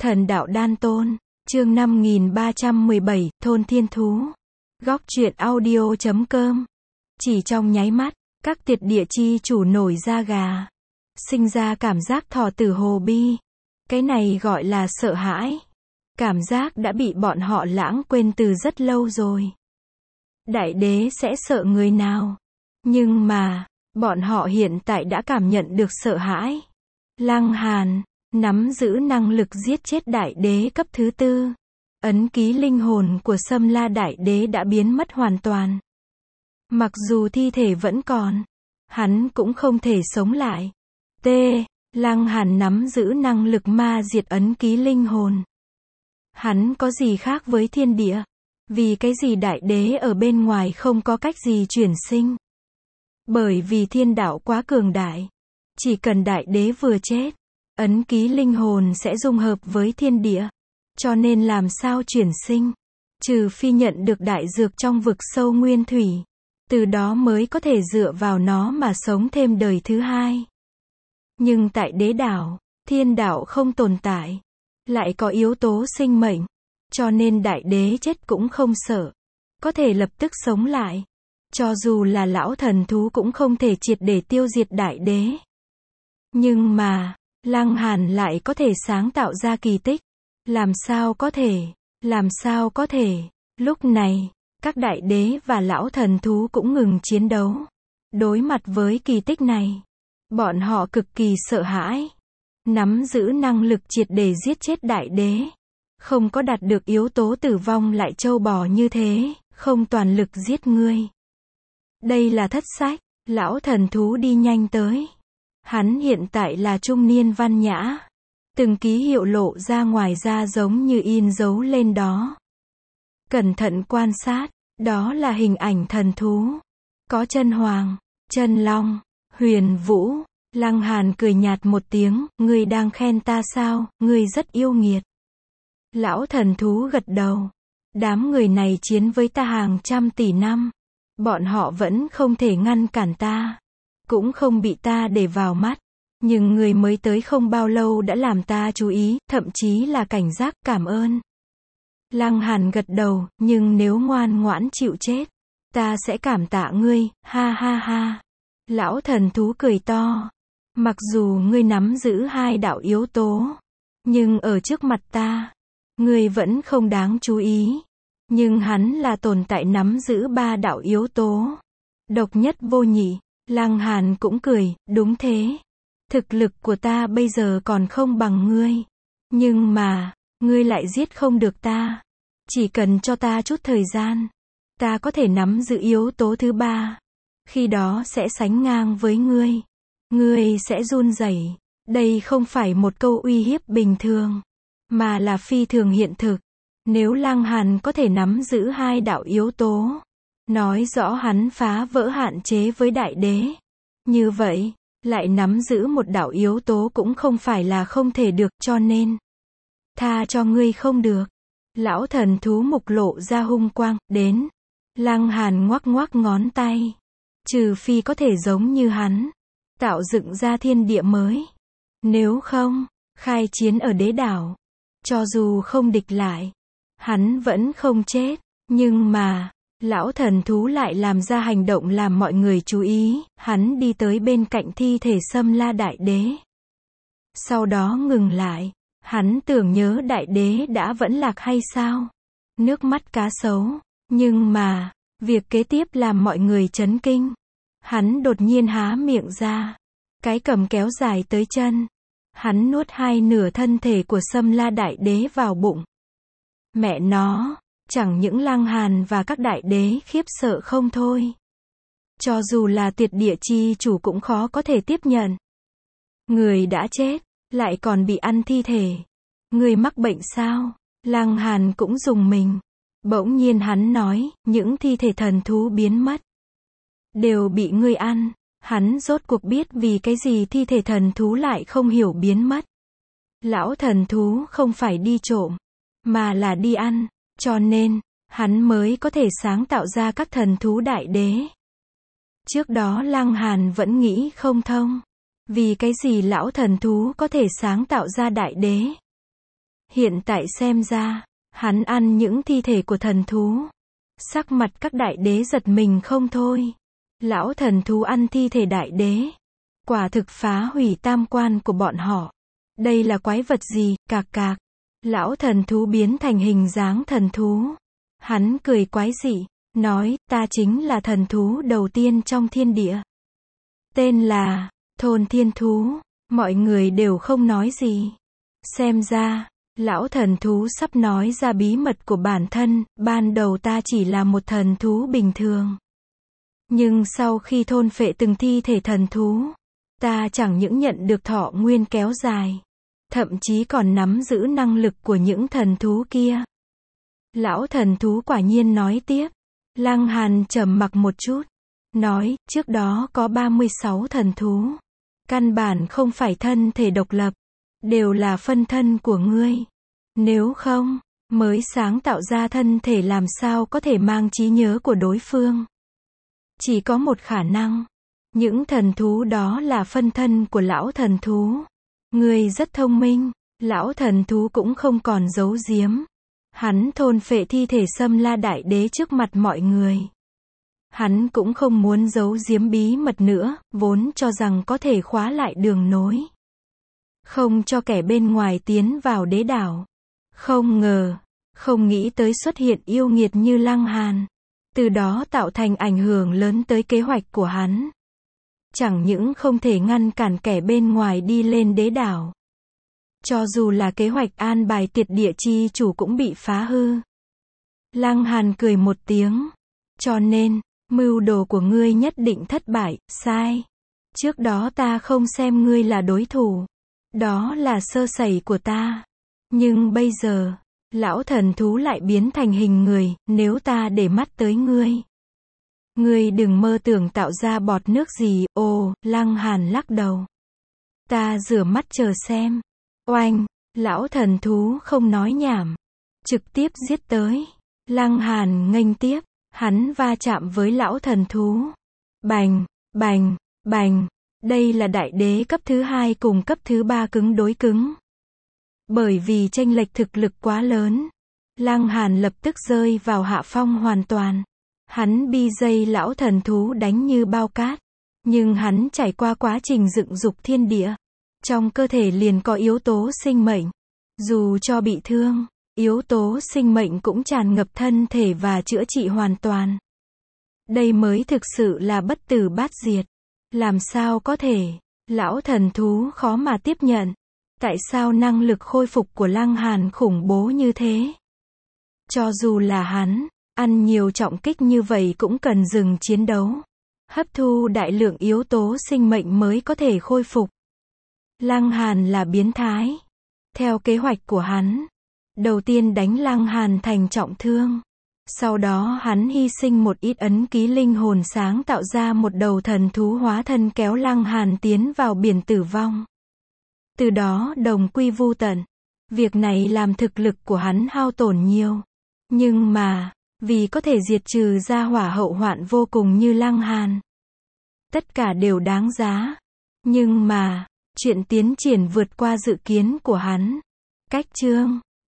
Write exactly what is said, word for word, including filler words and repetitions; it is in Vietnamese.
Thần đạo đan tôn, chương năm nghìn ba trăm mười bảy, thôn thiên thú. Góc truyện audio chấm com. Chỉ trong nháy mắt, các tiệt địa chi chủ nổi da gà. Sinh ra cảm giác thọ tử hồ bi. Cái này gọi là sợ hãi. Cảm giác đã bị bọn họ lãng quên từ rất lâu rồi. Đại đế sẽ sợ người nào? Nhưng mà, bọn họ hiện tại đã cảm nhận được sợ hãi. Lăng Hàn nắm giữ năng lực giết chết đại đế cấp thứ tư. Ấn ký linh hồn của Sâm La đại đế đã biến mất hoàn toàn. Mặc dù thi thể vẫn còn, hắn cũng không thể sống lại. T. Lăng Hàn nắm giữ năng lực ma diệt ấn ký linh hồn. Hắn có gì khác với thiên địa? Vì cái gì đại đế ở bên ngoài không có cách gì chuyển sinh? Bởi vì thiên đạo quá cường đại. Chỉ cần đại đế vừa chết, ấn ký linh hồn sẽ dung hợp với thiên địa. Cho nên làm sao chuyển sinh? Trừ phi nhận được đại dược trong vực sâu nguyên thủy. Từ đó mới có thể dựa vào nó mà sống thêm đời thứ hai. Nhưng tại đế đảo, thiên đạo không tồn tại. Lại có yếu tố sinh mệnh. Cho nên đại đế chết cũng không sợ. Có thể lập tức sống lại. Cho dù là lão thần thú cũng không thể triệt để tiêu diệt đại đế. Nhưng mà, Lăng Hàn lại có thể sáng tạo ra kỳ tích. Làm sao có thể? Làm sao có thể? Lúc này, các đại đế và lão thần thú cũng ngừng chiến đấu. Đối mặt với kỳ tích này, bọn họ cực kỳ sợ hãi. Nắm giữ năng lực triệt để giết chết đại đế. Không có đạt được yếu tố tử vong lại trâu bò như thế, không toàn lực giết ngươi. Đây là thất sách, lão thần thú đi nhanh tới. Hắn hiện tại là trung niên văn nhã. Từng ký hiệu lộ ra ngoài ra giống như in dấu lên đó. Cẩn thận quan sát, đó là hình ảnh thần thú. Có chân hoàng, chân long, huyền vũ. Lăng Hàn cười nhạt một tiếng, ngươi đang khen ta sao, ngươi rất yêu nghiệt. Lão thần thú gật đầu. Đám người này chiến với ta hàng trăm tỷ năm. Bọn họ vẫn không thể ngăn cản ta. Cũng không bị ta để vào mắt. Nhưng người mới tới không bao lâu đã làm ta chú ý, thậm chí là cảnh giác, cảm ơn. Lăng Hàn gật đầu, nhưng nếu ngoan ngoãn chịu chết, ta sẽ cảm tạ ngươi, ha ha ha. Lão thần thú cười to. Mặc dù ngươi nắm giữ hai đạo yếu tố, nhưng ở trước mặt ta, ngươi vẫn không đáng chú ý. Nhưng hắn là tồn tại nắm giữ ba đạo yếu tố. Độc nhất vô nhị. Lăng Hàn cũng cười, đúng thế. Thực lực của ta bây giờ còn không bằng ngươi. Nhưng mà, ngươi lại giết không được ta. Chỉ cần cho ta chút thời gian, ta có thể nắm giữ yếu tố thứ ba. Khi đó sẽ sánh ngang với ngươi. Ngươi sẽ run rẩy. Đây không phải một câu uy hiếp bình thường, mà là phi thường hiện thực. Nếu Lăng Hàn có thể nắm giữ hai đạo yếu tố, nói rõ hắn phá vỡ hạn chế với đại đế. Như vậy, lại nắm giữ một đạo yếu tố cũng không phải là không thể được, cho nên tha cho ngươi không được. Lão thần thú mục lộ ra hung quang, đến. Lăng Hàn ngoắc ngoắc ngón tay. Trừ phi có thể giống như hắn, tạo dựng ra thiên địa mới. Nếu không, khai chiến ở đế đảo. Cho dù không địch lại, hắn vẫn không chết. Nhưng mà, lão thần thú lại làm ra hành động làm mọi người chú ý. Hắn đi tới bên cạnh thi thể Sâm La đại đế. Sau đó ngừng lại. Hắn tưởng nhớ đại đế đã vẫn lạc hay sao? Nước mắt cá sấu. Nhưng mà, việc kế tiếp làm mọi người chấn kinh. Hắn đột nhiên há miệng ra. Cái cầm kéo dài tới chân. Hắn nuốt hai nửa thân thể của Sâm La đại đế vào bụng. Mẹ nó, chẳng những Lăng Hàn và các đại đế khiếp sợ không thôi. Cho dù là tuyệt địa chi chủ cũng khó có thể tiếp nhận. Người đã chết, lại còn bị ăn thi thể. Người mắc bệnh sao? Lăng Hàn cũng rùng mình. Bỗng nhiên hắn nói, những thi thể thần thú biến mất. Đều bị ngươi ăn. Hắn rốt cuộc biết vì cái gì thi thể thần thú lại không hiểu biến mất. Lão thần thú không phải đi trộm, mà là đi ăn. Cho nên, hắn mới có thể sáng tạo ra các thần thú đại đế. Trước đó Lăng Hàn vẫn nghĩ không thông. Vì cái gì lão thần thú có thể sáng tạo ra đại đế? Hiện tại xem ra, hắn ăn những thi thể của thần thú. Sắc mặt các đại đế giật mình không thôi. Lão thần thú ăn thi thể đại đế. Quả thực phá hủy tam quan của bọn họ. Đây là quái vật gì, cạc cạc. Lão thần thú biến thành hình dáng thần thú. Hắn cười quái dị, nói, ta chính là thần thú đầu tiên trong thiên địa. Tên là, thôn thiên thú. Mọi người đều không nói gì. Xem ra, lão thần thú sắp nói ra bí mật của bản thân, ban đầu ta chỉ là một thần thú bình thường. Nhưng sau khi thôn phệ từng thi thể thần thú, ta chẳng những nhận được thọ nguyên kéo dài, thậm chí còn nắm giữ năng lực của những thần thú kia. Lão thần thú quả nhiên nói tiếp. Lăng Hàn trầm mặc một chút, nói, trước đó có ba mươi sáu thần thú. Căn bản không phải thân thể độc lập, đều là phân thân của ngươi. Nếu không, mới sáng tạo ra thân thể làm sao có thể mang trí nhớ của đối phương. Chỉ có một khả năng, những thần thú đó là phân thân của lão thần thú. Ngươi rất thông minh, lão thần thú cũng không còn giấu giếm. Hắn thôn phệ thi thể Xâm La Đại Đế trước mặt mọi người. Hắn cũng không muốn giấu giếm bí mật nữa, vốn cho rằng có thể khóa lại đường nối. Không cho kẻ bên ngoài tiến vào đế đảo. Không ngờ, không nghĩ tới xuất hiện yêu nghiệt như Lăng Hàn. Từ đó tạo thành ảnh hưởng lớn tới kế hoạch của hắn. Chẳng những không thể ngăn cản kẻ bên ngoài đi lên đế đảo. Cho dù là kế hoạch an bài tiệt địa chi chủ cũng bị phá hư. Lăng Hàn cười một tiếng. Cho nên, mưu đồ của ngươi nhất định thất bại, sai. Trước đó ta không xem ngươi là đối thủ. Đó là sơ sẩy của ta. Nhưng bây giờ, lão thần thú lại biến thành hình người, nếu ta để mắt tới ngươi. Ngươi đừng mơ tưởng tạo ra bọt nước gì, ồ, Lăng Hàn lắc đầu. Ta rửa mắt chờ xem. Oanh, lão thần thú không nói nhảm. Trực tiếp giết tới. Lăng Hàn nghênh tiếp, hắn va chạm với lão thần thú. Bành, bành, bành. Đây là đại đế cấp thứ hai cùng cấp thứ ba cứng đối cứng. Bởi vì chênh lệch thực lực quá lớn, Lăng Hàn lập tức rơi vào hạ phong hoàn toàn. Hắn bi dây lão thần thú đánh như bao cát. Nhưng hắn trải qua quá trình dựng dục thiên địa. Trong cơ thể liền có yếu tố sinh mệnh. Dù cho bị thương, yếu tố sinh mệnh cũng tràn ngập thân thể và chữa trị hoàn toàn. Đây mới thực sự là bất tử bát diệt. Làm sao có thể? Lão thần thú khó mà tiếp nhận. Tại sao năng lực khôi phục của Lăng Hàn khủng bố như thế? Cho dù là hắn, ăn nhiều trọng kích như vậy cũng cần dừng chiến đấu. Hấp thu đại lượng yếu tố sinh mệnh mới có thể khôi phục. Lăng Hàn là biến thái. Theo kế hoạch của hắn, đầu tiên đánh Lăng Hàn thành trọng thương. Sau đó hắn hy sinh một ít ấn ký linh hồn sáng tạo ra một đầu thần thú hóa thân kéo Lăng Hàn tiến vào biển tử vong. Từ đó đồng quy vu tận. Việc này làm thực lực của hắn hao tổn nhiều. Nhưng mà, vì có thể diệt trừ ra hỏa hậu hoạn vô cùng như Lăng Hàn. Tất cả đều đáng giá. Nhưng mà, chuyện tiến triển vượt qua dự kiến của hắn. Cách chương